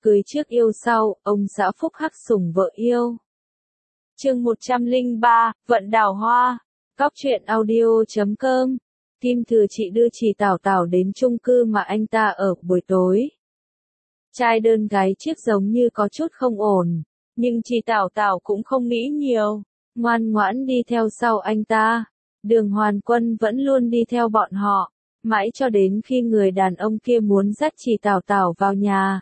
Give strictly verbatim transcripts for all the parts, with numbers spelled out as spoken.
Cưới trước yêu sau, ông xã phúc hắc sủng vợ yêu. Chương một trăm lẻ ba, Vận đào hoa. Cóc truyện audio chấm com. Kim Thừa Chị đưa chị Tảo Tảo đến chung cư mà anh ta ở buổi tối. Trai đơn gái chiếc giống như có chút không ổn, nhưng chị Tảo Tảo cũng không nghĩ nhiều, ngoan ngoãn đi theo sau anh ta. Đường Hoàn Quân vẫn luôn đi theo bọn họ, mãi cho đến khi người đàn ông kia muốn dắt chị Tảo Tảo vào nhà.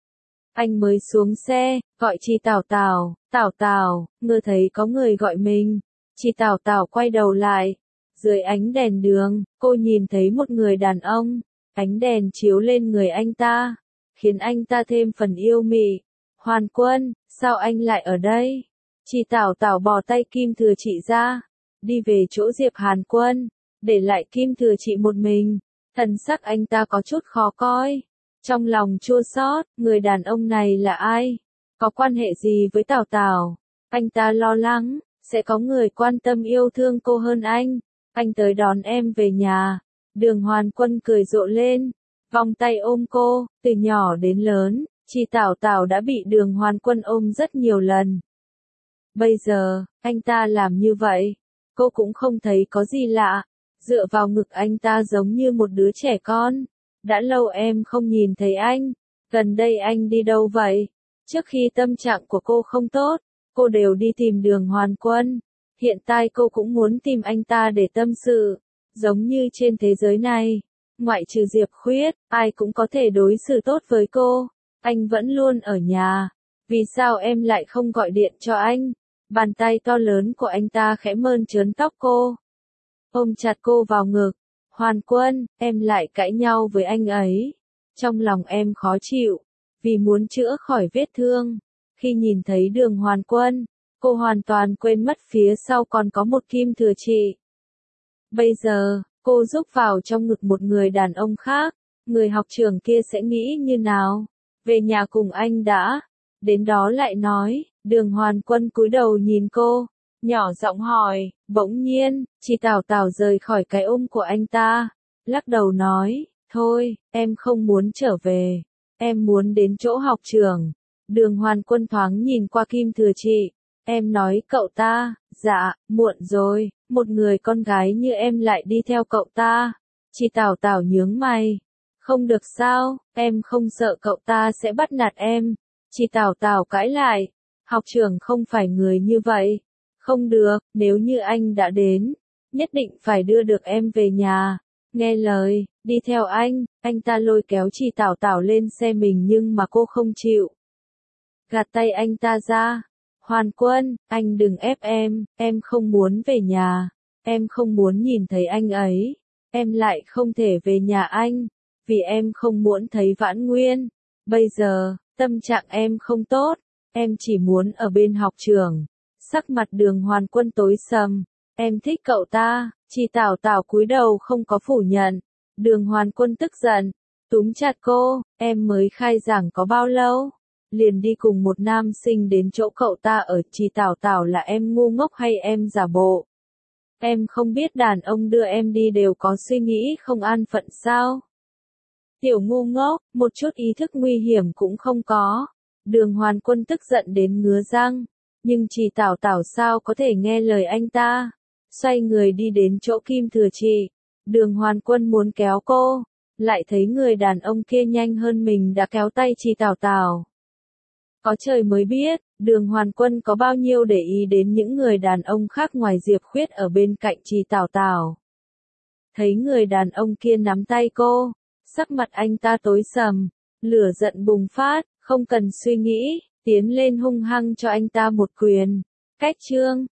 Anh mới xuống xe, gọi chị Tảo Tảo, Tảo Tảo, ngơ thấy có người gọi mình. Chị Tảo Tảo quay đầu lại. Dưới ánh đèn đường, cô nhìn thấy một người đàn ông. Ánh đèn chiếu lên người anh ta, khiến anh ta thêm phần yêu mị. Hoàn Quân, sao anh lại ở đây? Chị Tảo Tảo bỏ tay Kim Thừa Chị ra, đi về chỗ Diệp Hàn Quân, để lại Kim Thừa Chị một mình. Thần sắc anh ta có chút khó coi, trong lòng chua xót, người đàn ông này là ai? Có quan hệ gì với Tảo Tảo? Anh ta lo lắng, sẽ có người quan tâm yêu thương cô hơn anh. Anh tới đón em về nhà. Đường Hoàn Quân cười rộ lên, vòng tay ôm cô. Từ nhỏ đến lớn, chị Tảo Tảo đã bị Đường Hoàn Quân ôm rất nhiều lần. Bây giờ, anh ta làm như vậy, cô cũng không thấy có gì lạ. Dựa vào ngực anh ta giống như một đứa trẻ con. Đã lâu em không nhìn thấy anh. Gần đây anh đi đâu vậy? Trước khi tâm trạng của cô không tốt, cô đều đi tìm Đường Hoàn Quân. Hiện tại cô cũng muốn tìm anh ta để tâm sự. Giống như trên thế giới này, ngoại trừ Diệp Khuyết, ai cũng có thể đối xử tốt với cô. Anh vẫn luôn ở nhà. Vì sao em lại không gọi điện cho anh? Bàn tay to lớn của anh ta khẽ mơn trớn tóc cô, ôm chặt cô vào ngực. Hoàn Quân, em lại cãi nhau với anh ấy. Trong lòng em khó chịu, vì muốn chữa khỏi vết thương. Khi nhìn thấy Đường Hoàn Quân, cô hoàn toàn quên mất phía sau còn có một Kim Thừa Chị. Bây giờ, cô rúc vào trong ngực một người đàn ông khác. Người học trưởng kia sẽ nghĩ như nào? Về nhà cùng anh đã. Đến đó lại nói. Đường Hoàn Quân cúi đầu nhìn cô, nhỏ giọng hỏi. Bỗng nhiên, chị Tảo Tảo rời khỏi cái ôm của anh ta, lắc đầu nói, thôi, em không muốn trở về, em muốn đến chỗ học trưởng. Đường Hoàn Quân thoáng nhìn qua Kim Thừa Chị. Em nói cậu ta, dạ, muộn rồi, một người con gái như em lại đi theo cậu ta. Chị Tảo Tảo nhướng mày, không được sao, em không sợ cậu ta sẽ bắt nạt em. Chị Tảo Tảo cãi lại, học trưởng không phải người như vậy. Không được, nếu như anh đã đến, nhất định phải đưa được em về nhà. Nghe lời, đi theo anh. Anh ta lôi kéo chị Tảo Tảo lên xe mình nhưng mà cô không chịu. Gạt tay anh ta ra. Hoàn Quân, anh đừng ép em, em không muốn về nhà. Em không muốn nhìn thấy anh ấy. Em lại không thể về nhà anh, vì em không muốn thấy Vãn Nguyên. Bây giờ, tâm trạng em không tốt, em chỉ muốn ở bên học trưởng. Sắc mặt Đường Hoàn Quân tối sầm. Em thích cậu ta. Chị Tảo Tảo cúi đầu không có phủ nhận. Đường Hoàn Quân tức giận, túm chặt cô. Em mới khai giảng có bao lâu, liền đi cùng một nam sinh đến chỗ cậu ta ở. Chị Tảo Tảo là em ngu ngốc hay em giả bộ? Em không biết đàn ông đưa em đi đều có suy nghĩ không an phận sao? Tiểu ngu ngốc, một chút ý thức nguy hiểm cũng không có. Đường Hoàn Quân tức giận đến ngứa răng. Nhưng chị Tảo Tảo sao có thể nghe lời anh ta? Xoay người đi đến chỗ Kim Thừa Chị. Đường Hoàn Quân muốn kéo cô, lại thấy người đàn ông kia nhanh hơn mình đã kéo tay chị Tảo Tảo. Có trời mới biết, Đường Hoàn Quân có bao nhiêu để ý đến những người đàn ông khác ngoài Diệp Khuyết ở bên cạnh chị Tảo Tảo. Thấy người đàn ông kia nắm tay cô, sắc mặt anh ta tối sầm, lửa giận bùng phát, không cần suy nghĩ, tiến lên hung hăng cho anh ta một quyền. Cách chương,